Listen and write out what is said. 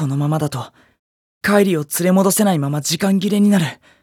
このままだとカイリを連れ戻せないまま時間切れになる。